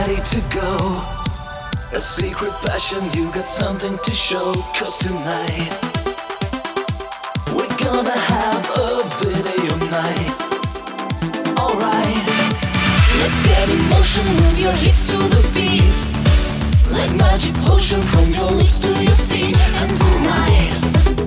ready to go. A secret passion, you got something to show. 'Cause tonight we're gonna have a video night. Alright, let's get in motion, move your hips to the beat. Like magic potion from your lips to your feet. And tonight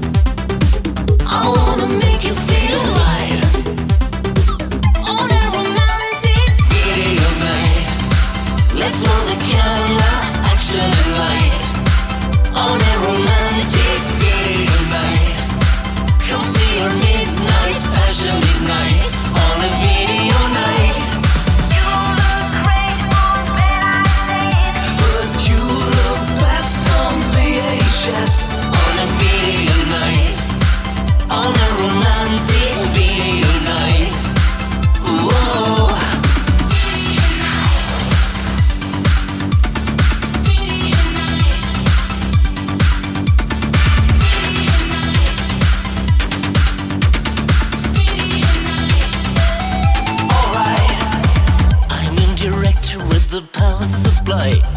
I wanna make you feel right. On a romantic video night. Let's roll the camera, action and light. On a romantic video night. Come see your midnight passion ignite. On a video night. You look great on bed, but you look best on VHS. On a video night. On a romantic video night. Whoa. Alright, I'm in director with the power supply.